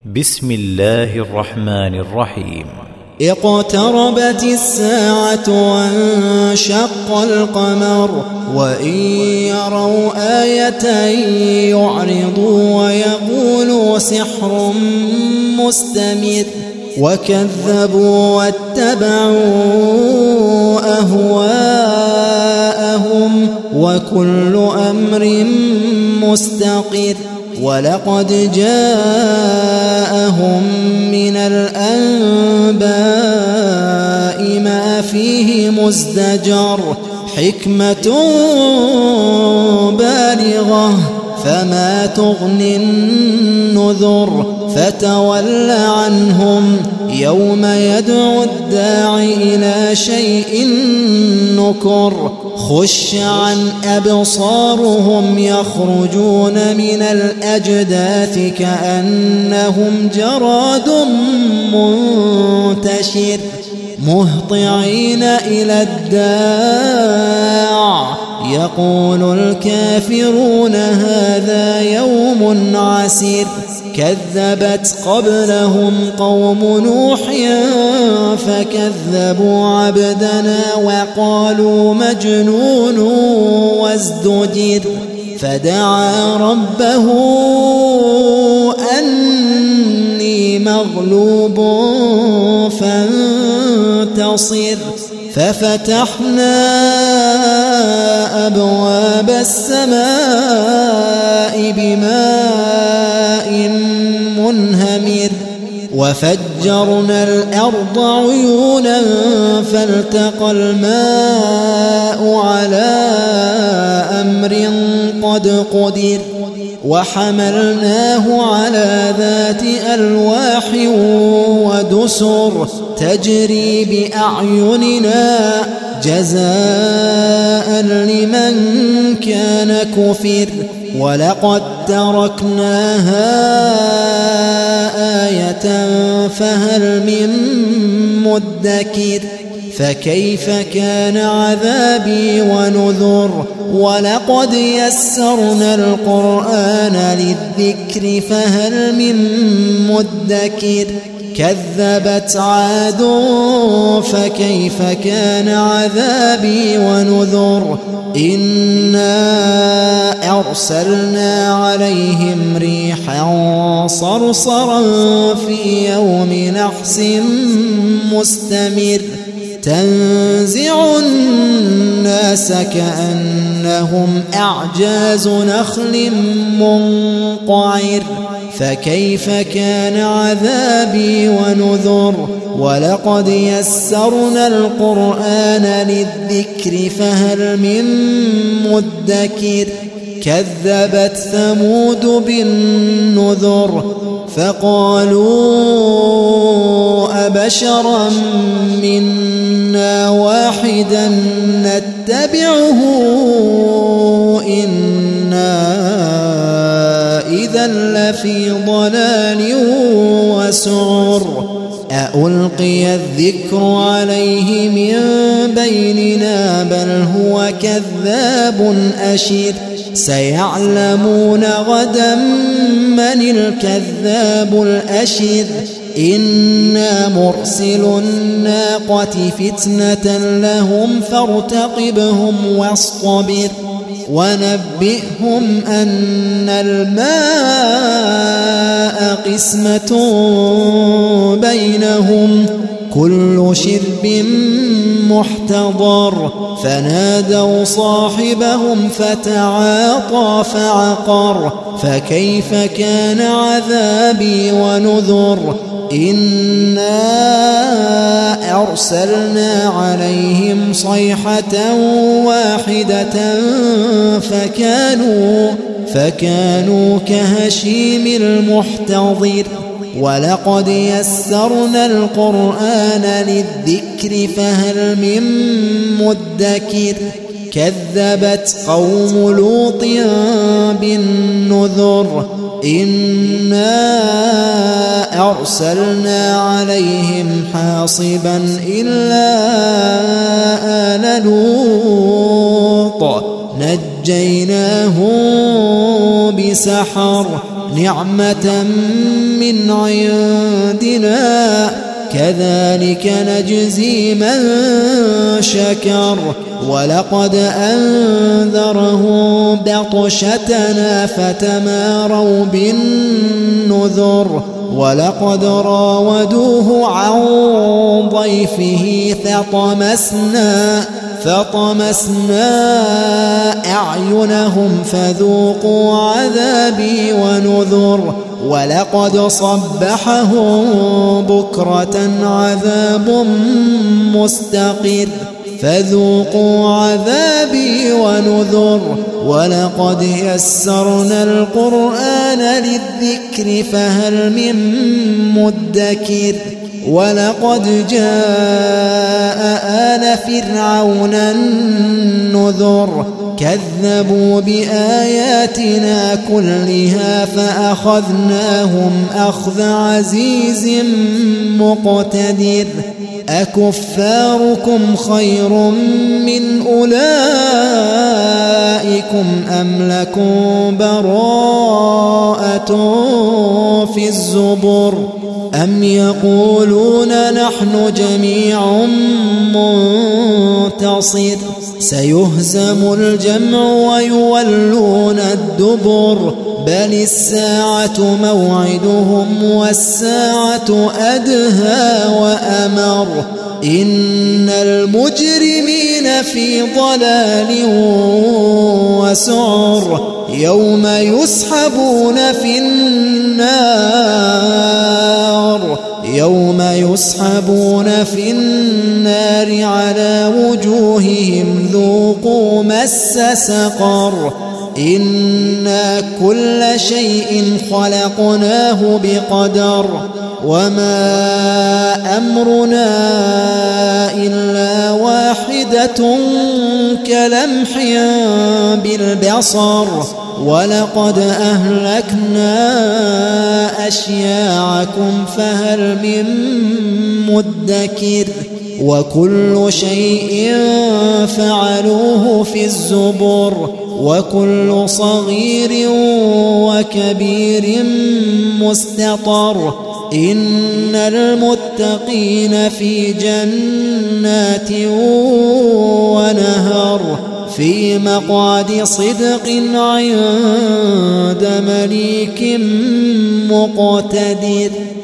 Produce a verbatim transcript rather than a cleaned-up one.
بسم الله الرحمن الرحيم. اقتربت الساعة وانشق القمر وإن يروا آية يعرضوا ويقولوا سحر مستمر وكذبوا واتبعوا أهواءهم وكل أمر مستقر. ولقد جاءهم من الأنباء ما فيه مزدجر حكمة بالغة فما تغني النذر. فتول عنهم يوم يدعو الداع إلى شيء نكر. خش عن أبصارهم يخرجون من الأجداث كأنهم جراد منتشر مهطعين إلى الداع يقول الكافرون هذا يوم عسير. كذبت قبلهم قوم نوح فكذبوا عبدنا وقالوا مجنون وازدجر. فدعا ربه أني مغلوب فانتصر. ففتحنا أبواب السماء بماء منهمر وفجرنا الأرض عيونا فالتقى الماء على أمر قد قدر. وحملناه على ذات ألواح ودسر تجري بأعيننا جزاء لمن كان كفر. ولقد تركناها آية فهل من مدكر. فكيف كان عذابي ونذر. ولقد يسرنا القرآن للذكر فهل من مدكر. كذبت عاد فكيف كان عذابي ونذر. إنا أرسلنا عليهم ريحا صرصرا في يوم نحس مستمر تنزع الناس كأنهم أعجاز نخل منقعر. فكيف كان عذابي ونذر. ولقد يسرنا القرآن للذكر فهل من مدكر. كذبت ثمود بالنذر فقالوا أبشرا منا واحدا نتبعه إنا إذا لفي ضلال وسعر. أألقي الذكر عليه من بيننا بل هو كذاب أشر. سيعلمون غدا من الكذاب الأشر. إنا مرسل الناقة فتنة لهم فارتقبهم واصطبر. ونبئهم أن الماء قسمة بينهم كل شرب محتضر. فنادوا صاحبهم فتعاطى فعقر. فكيف كان عذابي ونذر. إنا أرسلنا عليهم صيحة واحدة فكانوا, فكانوا كهشيم المحتضر. ولقد يسرنا القرآن للذكر فهل من مدكر. كذبت قوم لوط بالنذر إنا أرسلنا عليهم حاصبا إلا آل لوط نجيناهم بسحر نعمة من عندنا كذلك نجزي من شكر ولقد أنذرهم بطشتنا فتماروا بالنذر ولقد راودوه عن ضيفه فطمسنا فطمسنا أعينهم فذوقوا عذابي ونذر ولقد صبحهم بكرة عذاب مستقر فذوقوا عذابي ونذر ولقد يسرنا القرآن للذكر فهل من مدكر ولقد جاء آل فرعون النذر كذبوا بآياتنا كلها فأخذناهم أخذ عزيز مقتدر أكفاركم خير من أولئكم أم لكم براءة في الزبر أم يقولون نحن جميع منتصر سيهزم الجمع ويولون الدبر بل الساعة موعدهم والساعة أدهى وأمر إن المجرمين في ضلال وسعر يوم يسحبون في النار يوم يسحبون في النار على وجوههم ذوقوا مس سقر إنا كل شيء خلقناه بقدر وما أمرنا إلا واحدة كلمح بالبصر ولقد أهلكنا أشياعكم فهل من مدكر وكل شيء فعلوه في الزبر وكل صغير وكبير مستطر إن المتقين في جنات ونهر في مقعد صدق عند مليك مقتدر.